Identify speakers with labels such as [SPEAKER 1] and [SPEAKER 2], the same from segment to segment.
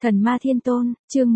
[SPEAKER 1] Thần Ma Thiên Tôn, chương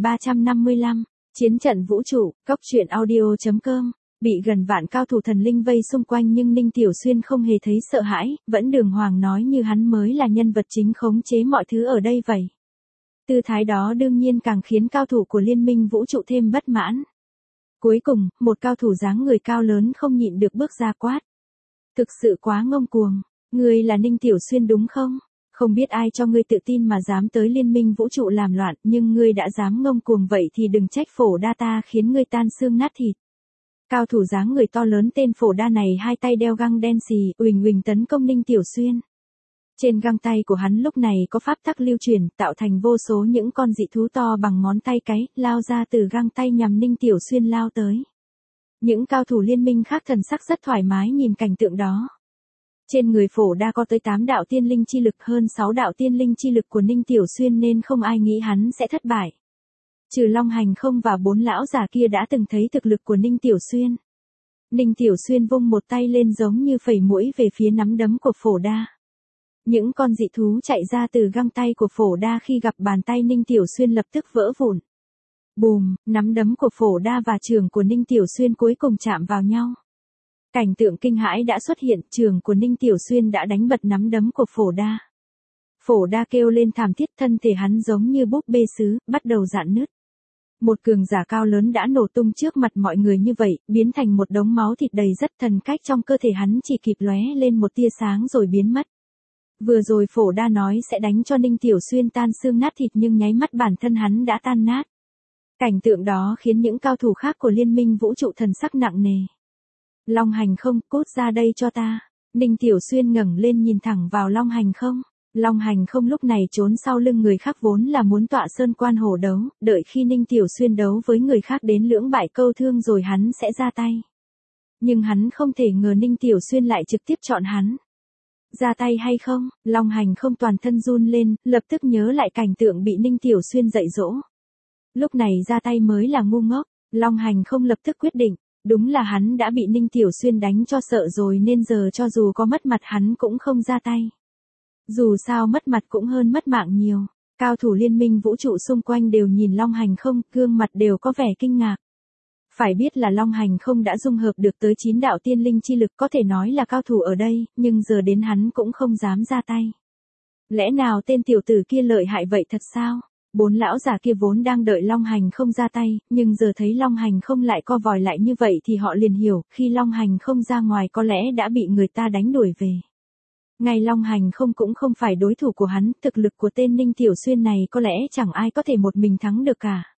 [SPEAKER 1] 1355, Chiến trận vũ trụ, Cốc truyện audio.com. Bị gần vạn cao thủ thần linh vây xung quanh nhưng Ninh Tiểu Xuyên không hề thấy sợ hãi, vẫn đường hoàng nói như hắn mới là nhân vật chính khống chế mọi thứ ở đây vậy. Tư thái đó đương nhiên càng khiến cao thủ của liên minh vũ trụ thêm bất mãn. Cuối cùng, một cao thủ dáng người cao lớn không nhịn được bước ra quát. Thực sự quá ngông cuồng, ngươi là Ninh Tiểu Xuyên đúng không? Không biết ai cho ngươi tự tin mà dám tới liên minh vũ trụ làm loạn, nhưng ngươi đã dám ngông cuồng vậy thì đừng trách Phổ Đa ta khiến ngươi tan xương nát thịt. Cao thủ dáng người to lớn tên Phổ Đa này hai tay đeo găng đen xì, uỳnh uỳnh tấn công Ninh Tiểu Xuyên. Trên găng tay của hắn lúc này có pháp tắc lưu truyền, tạo thành vô số những con dị thú to bằng ngón tay cái, lao ra từ găng tay nhằm Ninh Tiểu Xuyên lao tới. Những cao thủ liên minh khác thần sắc rất thoải mái nhìn cảnh tượng đó. Trên người Phổ Đa có tới 8 đạo tiên linh chi lực hơn 6 đạo tiên linh chi lực của Ninh Tiểu Xuyên nên không ai nghĩ hắn sẽ thất bại. Trừ Long Hành Không và 4 lão già kia đã từng thấy thực lực của Ninh Tiểu Xuyên. Ninh Tiểu Xuyên vung một tay lên giống như phẩy muỗi về phía nắm đấm của Phổ Đa. Những con dị thú chạy ra từ găng tay của Phổ Đa khi gặp bàn tay Ninh Tiểu Xuyên lập tức vỡ vụn. Bùm, nắm đấm của Phổ Đa và chưởng của Ninh Tiểu Xuyên cuối cùng chạm vào nhau. Cảnh tượng kinh hãi đã xuất hiện, chưởng của Ninh Tiểu Xuyên đã đánh bật nắm đấm của Phổ Đa. Phổ Đa kêu lên thảm thiết, thân thể hắn giống như búp bê sứ, bắt đầu rạn nứt. Một cường giả cao lớn đã nổ tung trước mặt mọi người như vậy, biến thành một đống máu thịt đầy rất thần cách, trong cơ thể hắn chỉ kịp lóe lên một tia sáng rồi biến mất. Vừa rồi Phổ Đa nói sẽ đánh cho Ninh Tiểu Xuyên tan xương nát thịt nhưng nháy mắt bản thân hắn đã tan nát. Cảnh tượng đó khiến những cao thủ khác của liên minh vũ trụ thần sắc nặng nề. Long Hành Không, cút ra đây cho ta. Ninh Tiểu Xuyên ngẩng lên nhìn thẳng vào Long Hành Không. Long Hành Không lúc này trốn sau lưng người khác vốn là muốn tọa sơn quan hổ đấu, đợi khi Ninh Tiểu Xuyên đấu với người khác đến lưỡng bại câu thương rồi hắn sẽ ra tay. Nhưng hắn không thể ngờ Ninh Tiểu Xuyên lại trực tiếp chọn hắn. Ra tay hay không? Long Hành Không toàn thân run lên, lập tức nhớ lại cảnh tượng bị Ninh Tiểu Xuyên dạy dỗ. Lúc này ra tay mới là ngu ngốc, Long Hành Không lập tức quyết định. Đúng là hắn đã bị Ninh Tiểu Xuyên đánh cho sợ rồi nên giờ cho dù có mất mặt hắn cũng không ra tay. Dù sao mất mặt cũng hơn mất mạng nhiều. Cao thủ liên minh vũ trụ xung quanh đều nhìn Long Hành Không, gương mặt đều có vẻ kinh ngạc. Phải biết là Long Hành Không đã dung hợp được tới 9 đạo tiên linh chi lực, có thể nói là cao thủ ở đây, nhưng giờ đến hắn cũng không dám ra tay. Lẽ nào tên tiểu tử kia lợi hại vậy thật sao? 4 lão già kia vốn đang đợi Long Hành Không ra tay, nhưng giờ thấy Long Hành Không lại co vòi lại như vậy thì họ liền hiểu, khi Long Hành Không ra ngoài có lẽ đã bị người ta đánh đuổi về. Ngay Long Hành Không cũng không phải đối thủ của hắn, thực lực của tên Ninh Tiểu Xuyên này có lẽ chẳng ai có thể một mình thắng được cả.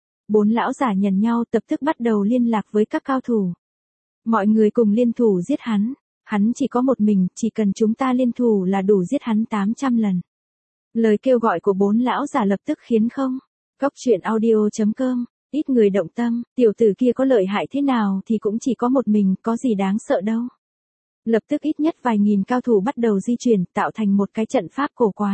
[SPEAKER 1] 4 lão già nhìn nhau lập tức bắt đầu liên lạc với các cao thủ. Mọi người cùng liên thủ giết hắn. Hắn chỉ có một mình, chỉ cần chúng ta liên thủ là đủ giết hắn 800 lần. Lời kêu gọi của 4 lão già lập tức khiến không. Cốc truyện audio.com, ít người động tâm, tiểu tử kia có lợi hại thế nào thì cũng chỉ có một mình, có gì đáng sợ đâu. Lập tức ít nhất vài nghìn cao thủ bắt đầu di chuyển, tạo thành một cái trận pháp cổ quái.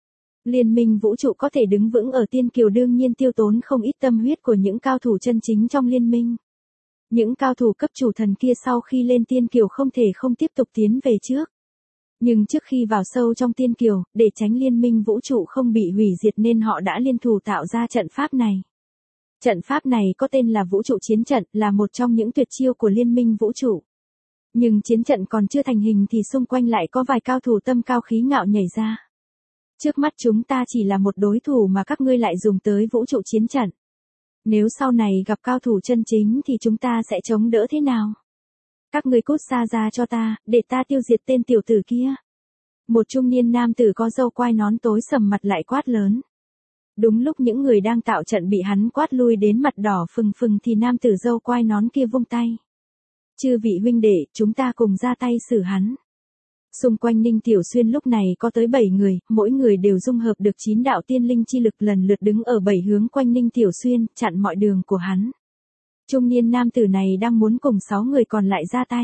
[SPEAKER 1] Liên minh vũ trụ có thể đứng vững ở tiên kiều đương nhiên tiêu tốn không ít tâm huyết của những cao thủ chân chính trong liên minh. Những cao thủ cấp chủ thần kia sau khi lên tiên kiều không thể không tiếp tục tiến về trước. Nhưng trước khi vào sâu trong tiên kiều, để tránh liên minh vũ trụ không bị hủy diệt nên họ đã liên thủ tạo ra trận pháp này. Trận pháp này có tên là Vũ trụ chiến trận, là một trong những tuyệt chiêu của liên minh vũ trụ. Nhưng chiến trận còn chưa thành hình thì xung quanh lại có vài cao thủ tâm cao khí ngạo nhảy ra. Trước mắt chúng ta chỉ là một đối thủ mà các ngươi lại dùng tới vũ trụ chiến trận. Nếu sau này gặp cao thủ chân chính thì chúng ta sẽ chống đỡ thế nào? Các ngươi cút xa ra cho ta, để ta tiêu diệt tên tiểu tử kia. Một trung niên nam tử có râu quai nón tối sầm mặt lại quát lớn. Đúng lúc những người đang tạo trận bị hắn quát lui đến mặt đỏ phừng phừng thì nam tử râu quai nón kia vung tay. Chư vị huynh đệ, chúng ta cùng ra tay xử hắn. Xung quanh Ninh Tiểu Xuyên lúc này có tới 7 người, mỗi người đều dung hợp được 9 đạo tiên linh chi lực lần lượt đứng ở 7 hướng quanh Ninh Tiểu Xuyên, chặn mọi đường của hắn. Trung niên nam tử này đang muốn cùng 6 người còn lại ra tay.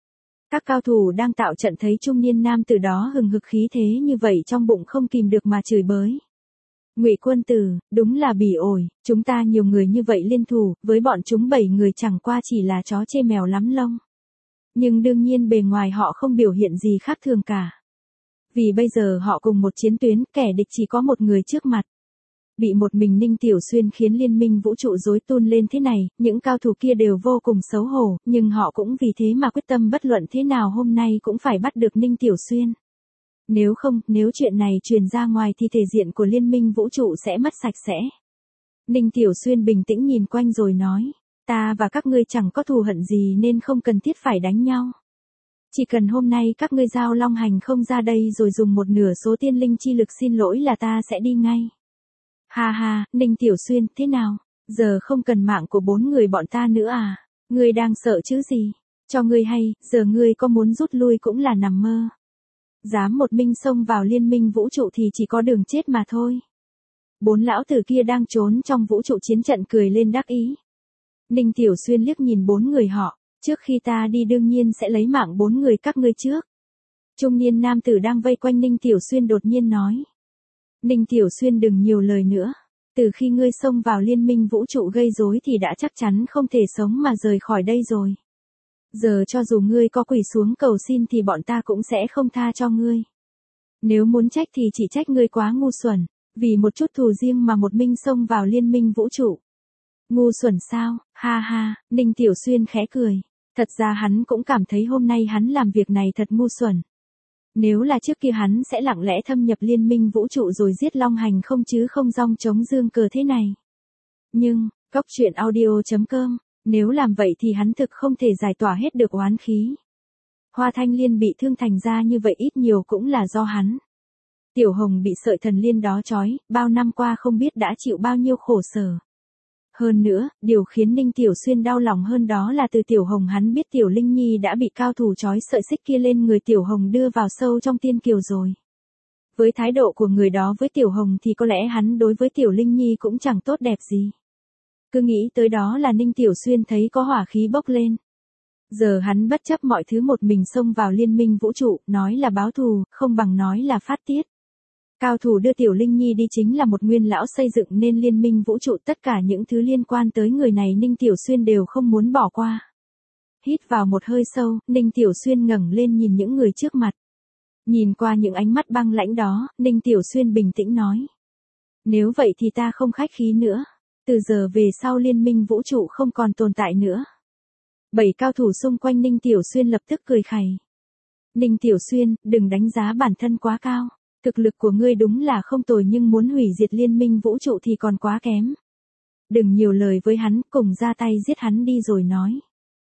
[SPEAKER 1] Các cao thủ đang tạo trận thấy trung niên nam tử đó hừng hực khí thế như vậy trong bụng không kìm được mà chửi bới. Ngụy Quân Tử, đúng là bỉ ổi, chúng ta nhiều người như vậy liên thủ, với bọn chúng 7 người chẳng qua chỉ là chó chê mèo lắm lông. Nhưng đương nhiên bề ngoài họ không biểu hiện gì khác thường cả. Vì bây giờ họ cùng một chiến tuyến, kẻ địch chỉ có một người trước mặt. Bị một mình Ninh Tiểu Xuyên khiến liên minh vũ trụ rối tung lên thế này, những cao thủ kia đều vô cùng xấu hổ, nhưng họ cũng vì thế mà quyết tâm bất luận thế nào hôm nay cũng phải bắt được Ninh Tiểu Xuyên. Nếu không, nếu chuyện này truyền ra ngoài thì thể diện của liên minh vũ trụ sẽ mất sạch sẽ. Ninh Tiểu Xuyên bình tĩnh nhìn quanh rồi nói, ta và các ngươi chẳng có thù hận gì nên không cần thiết phải đánh nhau. Chỉ cần hôm nay các ngươi giao long hành không ra đây rồi dùng một nửa số tiên linh chi lực xin lỗi là ta sẽ đi ngay. Ha ha, Ninh Tiểu Xuyên, thế nào? Giờ không cần mạng của 4 người bọn ta nữa à? Ngươi đang sợ chứ gì? Cho ngươi hay, giờ ngươi có muốn rút lui cũng là nằm mơ. Dám một mình xông vào liên minh vũ trụ thì chỉ có đường chết mà thôi. 4 lão tử kia đang trốn trong vũ trụ chiến trận cười lên đắc ý. Ninh Tiểu Xuyên liếc nhìn 4 người họ, trước khi ta đi đương nhiên sẽ lấy mạng 4 người các ngươi trước. Trung niên nam tử đang vây quanh Ninh Tiểu Xuyên đột nhiên nói. Ninh Tiểu Xuyên đừng nhiều lời nữa. Từ khi ngươi xông vào liên minh vũ trụ gây rối thì đã chắc chắn không thể sống mà rời khỏi đây rồi. Giờ cho dù ngươi có quỳ xuống cầu xin thì bọn ta cũng sẽ không tha cho ngươi. Nếu muốn trách thì chỉ trách ngươi quá ngu xuẩn, vì một chút thù riêng mà một mình xông vào liên minh vũ trụ. Ngu xuẩn sao? Ha ha, Ninh Tiểu Xuyên khẽ cười. Thật ra hắn cũng cảm thấy hôm nay hắn làm việc này thật ngu xuẩn. Nếu là trước kia hắn sẽ lặng lẽ thâm nhập liên minh vũ trụ rồi giết long hành không chứ không dong chống dương cờ thế này. Nhưng, Cốc truyện audio.com, nếu làm vậy thì hắn thực không thể giải tỏa hết được oán khí. Hoa Thanh Liên bị thương thành ra như vậy ít nhiều cũng là do hắn. Tiểu Hồng bị sợi thần liên đó trói, bao năm qua không biết đã chịu bao nhiêu khổ sở. Hơn nữa, điều khiến Ninh Tiểu Xuyên đau lòng hơn đó là từ Tiểu Hồng hắn biết Tiểu Linh Nhi đã bị cao thủ trói sợi xích kia lên người Tiểu Hồng đưa vào sâu trong tiên kiều rồi. Với thái độ của người đó với Tiểu Hồng thì có lẽ hắn đối với Tiểu Linh Nhi cũng chẳng tốt đẹp gì. Cứ nghĩ tới đó là Ninh Tiểu Xuyên thấy có hỏa khí bốc lên. Giờ hắn bất chấp mọi thứ một mình xông vào liên minh vũ trụ, nói là báo thù, không bằng nói là phát tiết. Cao thủ đưa Tiểu Linh Nhi đi chính là một nguyên lão xây dựng nên liên minh vũ trụ, tất cả những thứ liên quan tới người này Ninh Tiểu Xuyên đều không muốn bỏ qua. Hít vào một hơi sâu, Ninh Tiểu Xuyên ngẩng lên nhìn những người trước mặt. Nhìn qua những ánh mắt băng lãnh đó, Ninh Tiểu Xuyên bình tĩnh nói. Nếu vậy thì ta không khách khí nữa. Từ giờ về sau liên minh vũ trụ không còn tồn tại nữa. 7 cao thủ xung quanh Ninh Tiểu Xuyên lập tức cười khẩy. Ninh Tiểu Xuyên, đừng đánh giá bản thân quá cao. Thực lực của ngươi đúng là không tồi nhưng muốn hủy diệt liên minh vũ trụ thì còn quá kém. Đừng nhiều lời với hắn, cùng ra tay giết hắn đi rồi nói.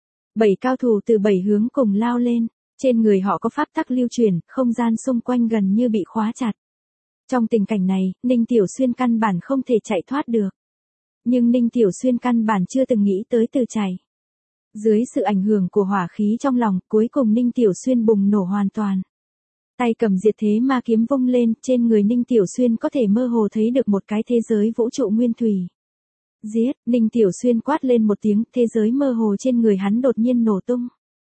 [SPEAKER 1] 7 cao thủ từ 7 hướng cùng lao lên. Trên người họ có pháp tắc lưu truyền, không gian xung quanh gần như bị khóa chặt. Trong tình cảnh này, Ninh Tiểu Xuyên căn bản không thể chạy thoát được. Nhưng Ninh Tiểu Xuyên căn bản chưa từng nghĩ tới từ chạy. Dưới sự ảnh hưởng của hỏa khí trong lòng, cuối cùng Ninh Tiểu Xuyên bùng nổ hoàn toàn. Tay cầm diệt thế ma kiếm vung lên, trên người Ninh Tiểu Xuyên có thể mơ hồ thấy được một cái thế giới vũ trụ nguyên thủy. Giết, Ninh Tiểu Xuyên quát lên một tiếng, thế giới mơ hồ trên người hắn đột nhiên nổ tung.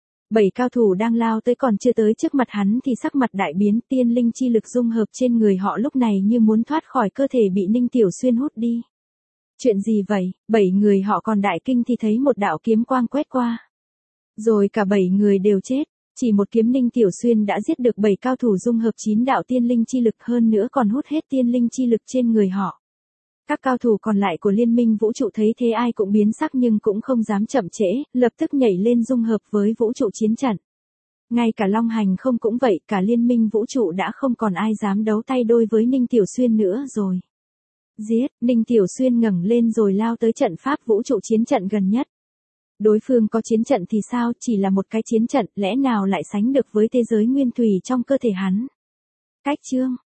[SPEAKER 1] 7 cao thủ đang lao tới còn chưa tới trước mặt hắn thì sắc mặt đại biến, tiên linh chi lực dung hợp trên người họ lúc này như muốn thoát khỏi cơ thể bị Ninh Tiểu Xuyên hút đi. Chuyện gì vậy? 7 người họ còn đại kinh thì thấy một đạo kiếm quang quét qua. Rồi cả 7 người đều chết. Chỉ một kiếm Ninh Tiểu Xuyên đã giết được 7 cao thủ dung hợp 9 đạo tiên linh chi lực hơn nữa còn hút hết tiên linh chi lực trên người họ. Các cao thủ còn lại của liên minh vũ trụ thấy thế ai cũng biến sắc nhưng cũng không dám chậm trễ, lập tức nhảy lên dung hợp với vũ trụ chiến trận. Ngay cả Long Hành không cũng vậy, cả liên minh vũ trụ đã không còn ai dám đấu tay đôi với Ninh Tiểu Xuyên nữa rồi. Giết, Ninh Tiểu Xuyên ngẩng lên rồi lao tới trận pháp vũ trụ chiến trận gần nhất. Đối phương có chiến trận thì sao, chỉ là một cái chiến trận, lẽ nào lại sánh được với thế giới nguyên thủy trong cơ thể hắn. Cách chương